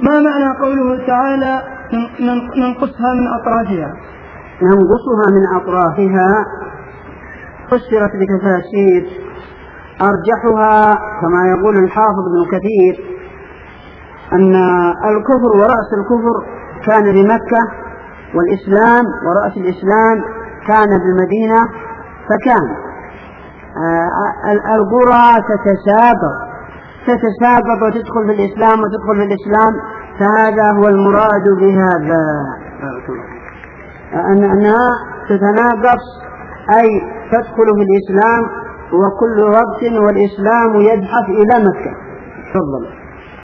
ما معنى قوله تعالى ننقصها من أطرافها؟ ننقصها من أطرافها فسرت بتفاسير أرجحها كما يقول الحافظ ابن كثير أن الكفر ورأس الكفر كان بمكة، والإسلام ورأس الإسلام كان بالمدينة، فكان القرى تتسابق وتدخل في الإسلام وتدخل في الإسلام، فهذا هو المراد بهذا، أنها تتناقص أي تدخل في الإسلام وكل وقت والإسلام يزحف إلى مكة. تفضل.